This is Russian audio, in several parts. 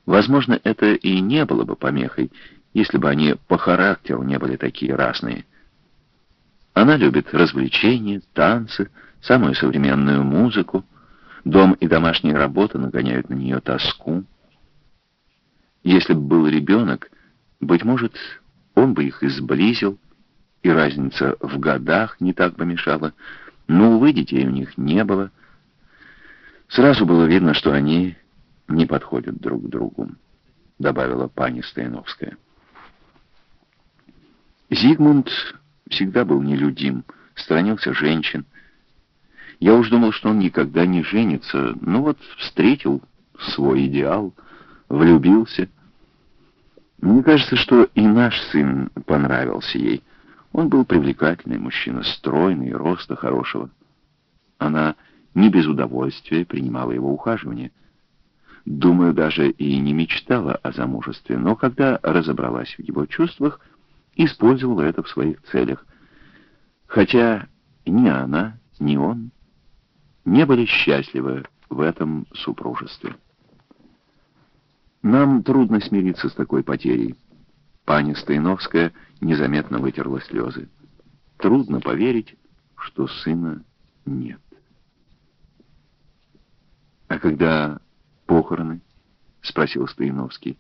Возможно, это и не было бы помехой, если бы они по характеру не были такие разные. Она любит развлечения, танцы, самую современную музыку. Дом и домашняя работа нагоняют на нее тоску. Если бы был ребенок, быть может, он бы их и сблизил, и разница в годах не так бы мешала. Но, увы, детей у них не было. Сразу было видно, что они не подходят друг к другу, добавила пани Стояновская. Зигмунд всегда был нелюдим, сторонился женщин. Я уж думал, что он никогда не женится, но вот встретил свой идеал, влюбился. Мне кажется, что и наш сын понравился ей. Он был привлекательный мужчина, стройный, роста хорошего. Она не без удовольствия принимала его ухаживание. Думаю, даже и не мечтала о замужестве, но когда разобралась в его чувствах, использовала это в своих целях. Хотя ни она, ни он не были счастливы в этом супружестве. Нам трудно смириться с такой потерей. Паня Стояновская незаметно вытерла слезы. Трудно поверить, что сына нет. «А когда похороны?» — спросил Стояновский.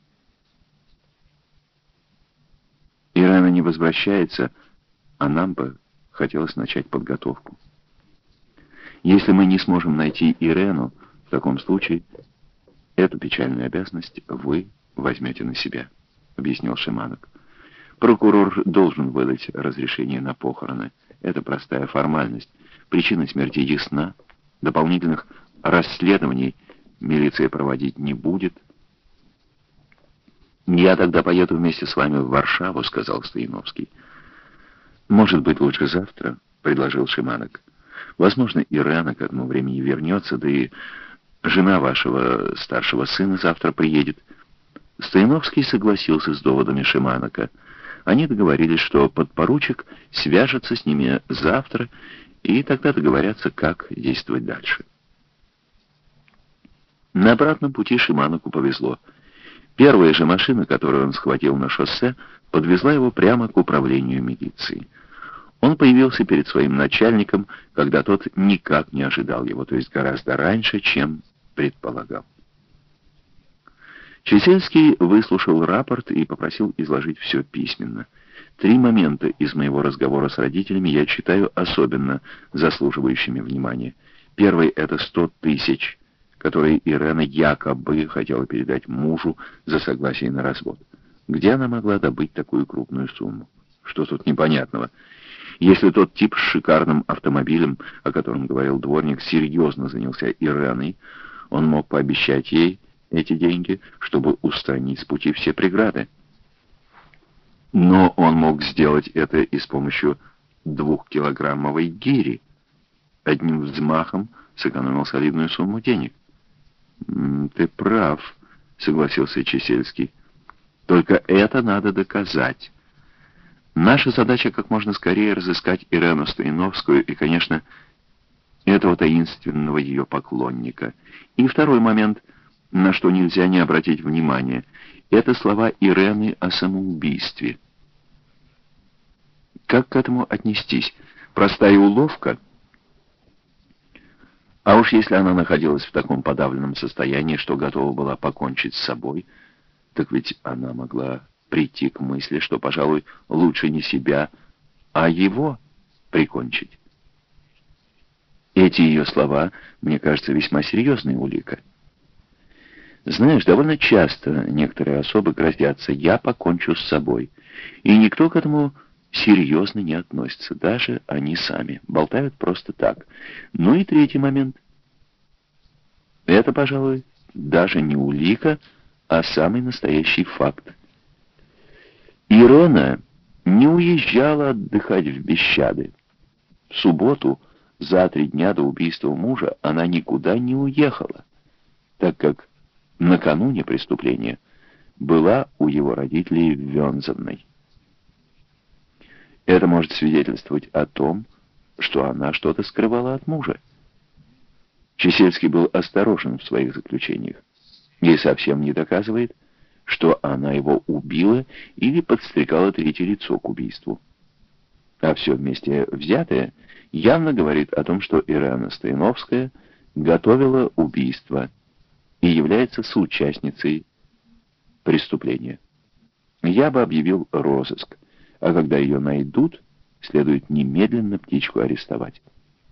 «Ирена не возвращается, а нам бы хотелось начать подготовку. Если мы не сможем найти Ирену, в таком случае эту печальную обязанность вы возьмете на себя», — объяснил Шиманок. «Прокурор должен выдать разрешение на похороны. Это простая формальность. Причина смерти ясна. Дополнительных расследований милиция проводить не будет». «Я тогда поеду вместе с вами в Варшаву», — сказал Стояновский. «Может быть, лучше завтра», — предложил Шиманок. «Возможно, Ирена к этому времени вернется, да и жена вашего старшего сына завтра приедет». Стояновский согласился с доводами Шиманока. Они договорились, что подпоручик свяжется с ними завтра, и тогда договорятся, как действовать дальше. На обратном пути Шиманоку повезло. Первая же машина, которую он схватил на шоссе, подвезла его прямо к управлению милиции. Он появился перед своим начальником, когда тот никак не ожидал его, то есть гораздо раньше, чем предполагал. Чесельский выслушал рапорт и попросил изложить все письменно. 3 момента из моего разговора с родителями я считаю особенно заслуживающими внимания. Первый — это 100 тысяч, которые Ирена якобы хотела передать мужу за согласие на развод. Где она могла добыть такую крупную сумму? Что тут непонятного? Если тот тип с шикарным автомобилем, о котором говорил дворник, серьезно занялся Иреной, он мог пообещать ей эти деньги, чтобы устранить с пути все преграды. Но он мог сделать это и с помощью 2-килограммовой гири. Одним взмахом сэкономил солидную сумму денег. «Ты прав», — согласился Чесельский. «Только это надо доказать. Наша задача как можно скорее разыскать Ирену Стояновскую и, конечно, этого таинственного ее поклонника. И второй момент, на что нельзя не обратить внимания, это слова Ирены о самоубийстве. Как к этому отнестись? Простая уловка? А уж если она находилась в таком подавленном состоянии, что готова была покончить с собой, так ведь она могла прийти к мысли, что, пожалуй, лучше не себя, а его прикончить. Эти ее слова, мне кажется, весьма серьезная улика. Знаешь, довольно часто некоторые особы грозятся: «Я покончу с собой». И никто к этому серьезно не относится, даже они сами. Болтают просто так. Ну и третий момент. Это, пожалуй, даже не улика, а самый настоящий факт. Ирена не уезжала отдыхать в Бещады. В субботу, за 3 дня до убийства мужа, она никуда не уехала, так как накануне преступления была у его родителей в Вёнзенной. Это может свидетельствовать о том, что она что-то скрывала от мужа. Чесельский был осторожен в своих заключениях. И совсем не доказывает, что она его убила или подстрекала третье лицо к убийству. А все вместе взятое явно говорит о том, что Ирена Стояновская готовила убийство и является соучастницей преступления. Я бы объявил розыск, а когда ее найдут, следует немедленно птичку арестовать.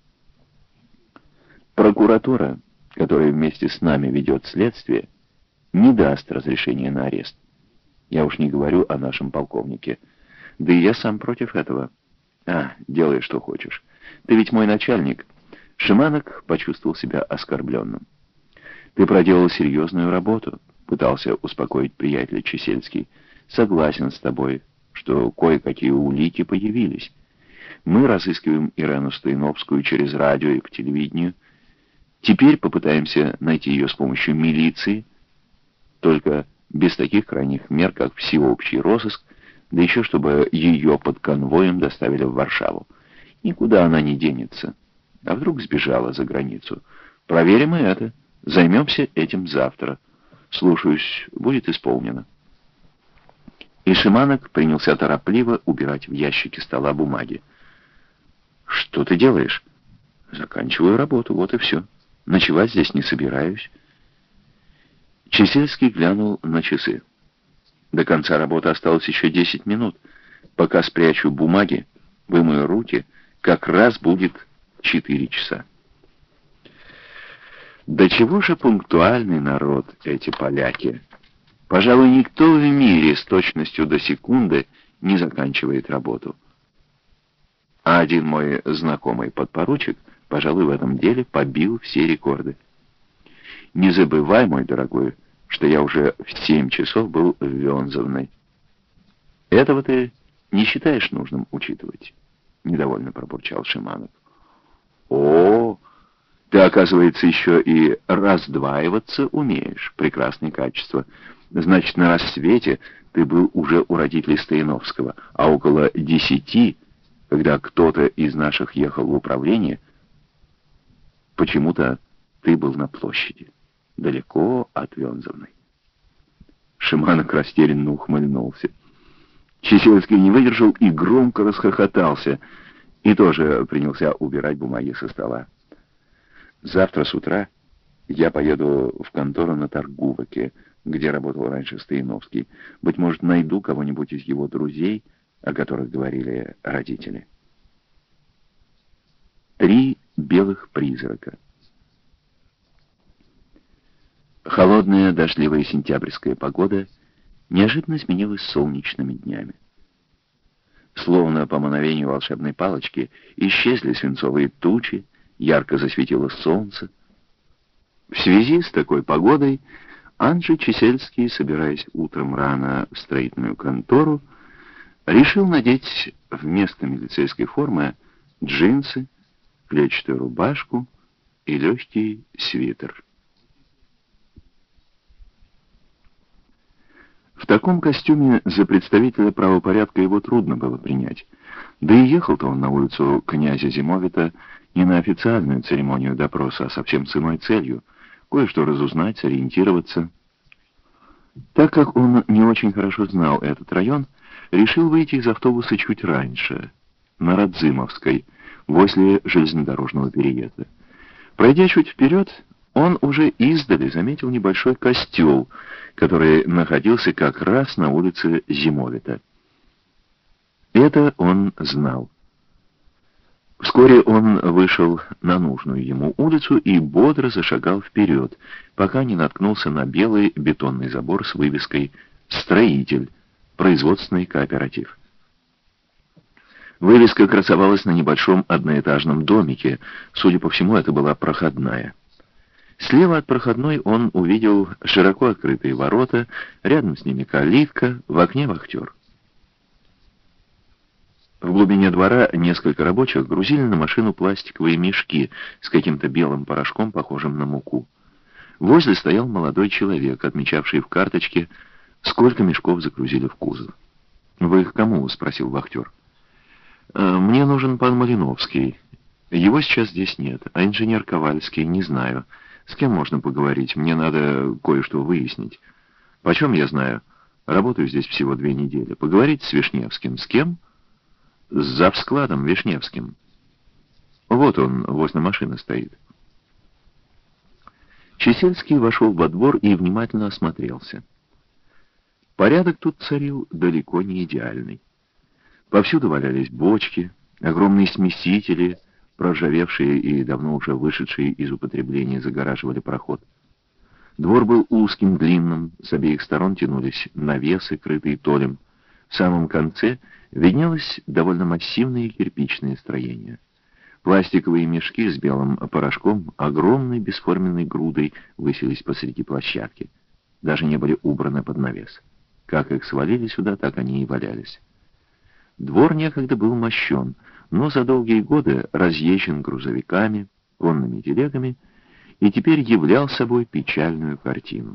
Прокуратура, которая вместе с нами ведет следствие, не даст разрешения на арест. Я уж не говорю о нашем полковнике. Да и я сам против этого. Делай, что хочешь. Ты ведь мой начальник. Шиманок почувствовал себя оскорбленным. Ты проделал серьезную работу, пытался успокоить приятеля Чесельский. Согласен с тобой, что кое-какие улики появились. Мы разыскиваем Ирену Стояновскую через радио и по телевидению. Теперь попытаемся найти ее с помощью милиции, только без таких крайних мер, как всеобщий розыск, да еще чтобы ее под конвоем доставили в Варшаву. Никуда она не денется. А вдруг сбежала за границу? Проверим и это. Займемся этим завтра. Слушаюсь, будет исполнено. И Шиманок принялся торопливо убирать в ящики стола бумаги. «Что ты делаешь?» «Заканчиваю работу, вот и все. Ночевать здесь не собираюсь». Чесельский глянул на часы. До конца работы осталось еще 10 минут. Пока спрячу бумаги, вымою руки, как раз будет 4 часа. Да чего же пунктуальный народ эти поляки? Пожалуй, никто в мире с точностью до секунды не заканчивает работу. А один мой знакомый подпоручик, пожалуй, в этом деле побил все рекорды. Не забывай, мой дорогой, что я уже в 7 часов был в Вензовной. Этого ты не считаешь нужным учитывать? Недовольно пробурчал Шиманов. О, ты, оказывается, еще и раздваиваться умеешь. Прекрасное качество. Значит, на рассвете ты был уже у родителей Стояновского, а около 10, когда кто-то из наших ехал в управление, почему-то ты был на площади, далеко от Вензовной. Шиманок растерянно ухмыльнулся. Чесельский не выдержал и громко расхохотался, и тоже принялся убирать бумаги со стола. Завтра с утра я поеду в контору на Торгуваке, где работал раньше Стояновский. Быть может, найду кого-нибудь из его друзей, о которых говорили родители. 3 белых призрака. Холодная, дождливая сентябрьская погода неожиданно сменилась солнечными днями. Словно по мановению волшебной палочки исчезли свинцовые тучи, ярко засветило солнце. В связи с такой погодой Анджей Чесельский, собираясь утром рано в строительную контору, решил надеть вместо милицейской формы джинсы, клетчатую рубашку и легкий свитер. В таком костюме за представителя правопорядка его трудно было принять. Да и ехал-то он на улицу князя Зимовита не на официальную церемонию допроса, а совсем с иной целью — кое-что разузнать, сориентироваться. Так как он не очень хорошо знал этот район, решил выйти из автобуса чуть раньше, на Радзимовской, возле железнодорожного переезда. Пройдя чуть вперед, он уже издали заметил небольшой костел, который находился как раз на улице Зимовита. Это он знал. Вскоре он вышел на нужную ему улицу и бодро зашагал вперед, пока не наткнулся на белый бетонный забор с вывеской «Строитель. Производственный кооператив». Вывеска красовалась на небольшом одноэтажном домике. Судя по всему, это была проходная. Слева от проходной он увидел широко открытые ворота, рядом с ними калитка, в окне вахтер. В глубине двора несколько рабочих грузили на машину пластиковые мешки с каким-то белым порошком, похожим на муку. Возле стоял молодой человек, отмечавший в карточке, сколько мешков загрузили в кузов. «Вы их кому?» — спросил вахтер. «Мне нужен пан Малиновский. Его сейчас здесь нет, а инженер Ковальский не знаю. С кем можно поговорить? Мне надо кое-что выяснить. Почем я знаю? Работаю здесь всего 2 недели. Поговорить с Вишневским. С кем? С завскладом Вишневским. Вот он, возле машины стоит. Чесельский вошел во двор и внимательно осмотрелся. Порядок тут царил далеко не идеальный. Повсюду валялись бочки, огромные смесители, проржавевшие и давно уже вышедшие из употребления, загораживали проход. Двор был узким, длинным, с обеих сторон тянулись навесы, крытые толем. В самом конце виднелось довольно массивное кирпичное строение. Пластиковые мешки с белым порошком огромной бесформенной грудой высились посреди площадки. Даже не были убраны под навес. Как их свалили сюда, так они и валялись. Двор некогда был мощен, но за долгие годы разъезжен грузовиками, конными телегами и теперь являл собой печальную картину.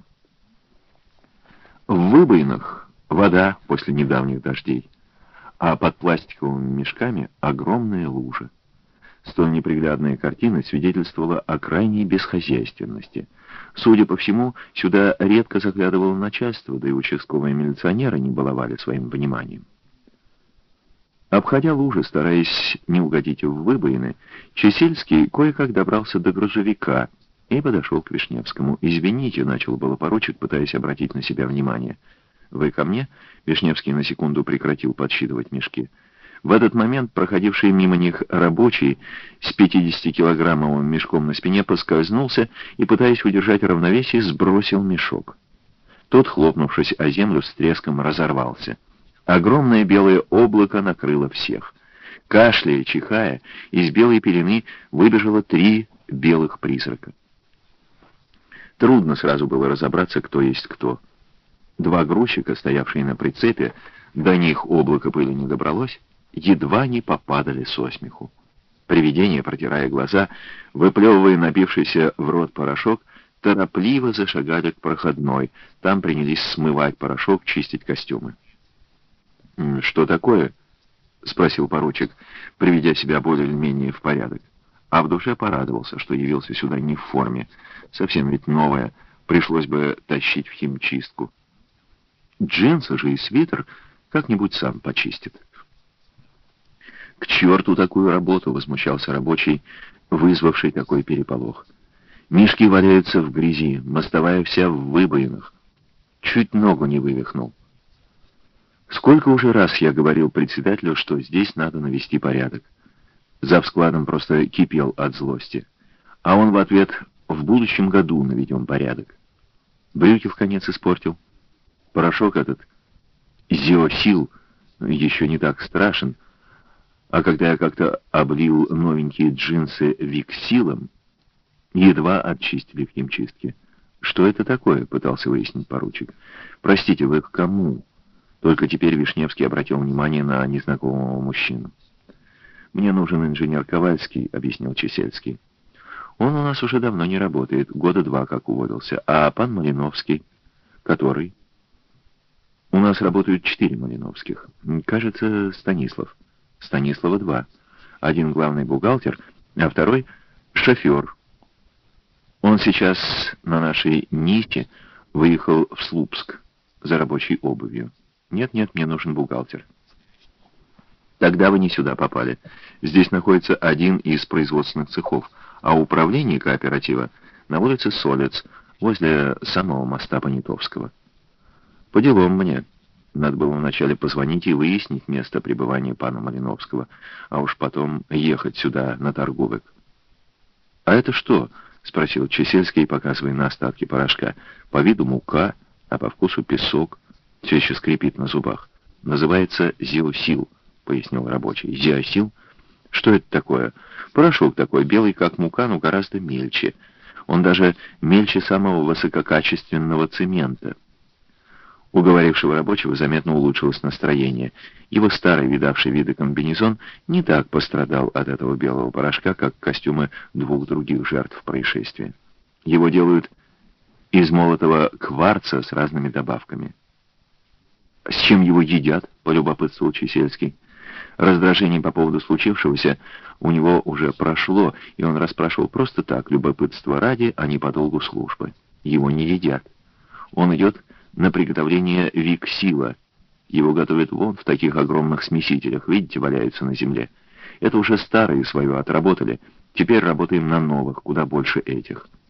В выбоинах вода после недавних дождей, а под пластиковыми мешками огромная лужа. Столь неприглядная картина свидетельствовала о крайней бесхозяйственности. Судя по всему, сюда редко заглядывало начальство, да и участковые милиционеры не баловали своим вниманием. Обходя лужи, стараясь не угодить в выбоины, Чесельский кое-как добрался до грузовика и подошел к Вишневскому. «Извините», — начал было поручик, пытаясь обратить на себя внимание. «Вы ко мне?» — Вишневский на секунду прекратил подсчитывать мешки. В этот момент проходивший мимо них рабочий с 50-килограммовым мешком на спине поскользнулся и, пытаясь удержать равновесие, сбросил мешок. Тот, хлопнувшись о землю, с треском разорвался. Огромное белое облако накрыло всех. Кашляя, чихая, из белой пелены выбежало 3 белых призрака. Трудно сразу было разобраться, кто есть кто. 2 грузчика, стоявшие на прицепе, до них облако пыли не добралось, едва не попадали со смеху. Привидения, протирая глаза, выплевывая набившийся в рот порошок, торопливо зашагали к проходной. Там принялись смывать порошок, чистить костюмы. «Что такое?» — спросил поручик, приведя себя более-менее в порядок. А в душе порадовался, что явился сюда не в форме. Совсем ведь новая, пришлось бы тащить в химчистку. Джинсы же и свитер как-нибудь сам почистит. «К черту такую работу!» — возмущался рабочий, вызвавший такой переполох. «Мишки валяются в грязи, мостовая вся в выбоинах. Чуть ногу не вывихнул. Сколько уже раз я говорил председателю, что здесь надо навести порядок. Завскладом просто кипел от злости. А он в ответ: в будущем году наведем порядок. Брюки в конец испортил. Порошок этот, Зиосил, еще не так страшен. А когда я как-то облил новенькие джинсы Виксилом, едва очистили в химчистке. Что это такое?» — пытался выяснить поручик. «Простите, вы к кому?» Только теперь Вишневский обратил внимание на незнакомого мужчину. «Мне нужен инженер Ковальский», — объяснил Чесельский. «Он у нас уже давно не работает, 2 года как уволился. А пан Малиновский? Который?» «У нас работают 4 Малиновских. Кажется, Станислав. Станислава 2. Один главный бухгалтер, а второй шофер. Он сейчас на нашей Ните выехал в Слупск за рабочей обувью. Нет, мне нужен бухгалтер». «Тогда вы не сюда попали. Здесь находится один из производственных цехов, а управление кооператива на улице Солец, возле самого моста Понятовского. По делам мне. Надо было вначале позвонить и выяснить место пребывания пана Малиновского, а уж потом ехать сюда на торговик». «А это что?» — спросил Чесельский, показывая на остатки порошка. «По виду мука, а по вкусу песок. Все еще скрипит на зубах. Называется Зиосил», — пояснил рабочий. «Зиосил? Что это такое?» «Порошок такой, белый как мука, но гораздо мельче. Он даже мельче самого высококачественного цемента». У говорившего рабочего заметно улучшилось настроение. Его старый, видавший виды комбинезон не так пострадал от этого белого порошка, как костюмы 2 других жертв происшествия. Его делают из молотого кварца с разными добавками. «С чем его едят?» — полюбопытствовал Чесельский. Раздражение по поводу случившегося у него уже прошло, и он расспрашивал просто так, любопытство ради, а не по долгу службы. Его не едят. Он идет на приготовление виксила. Его готовят вон в таких огромных смесителях, видите, валяются на земле. Это уже старые свое отработали, теперь работаем на новых, куда больше этих.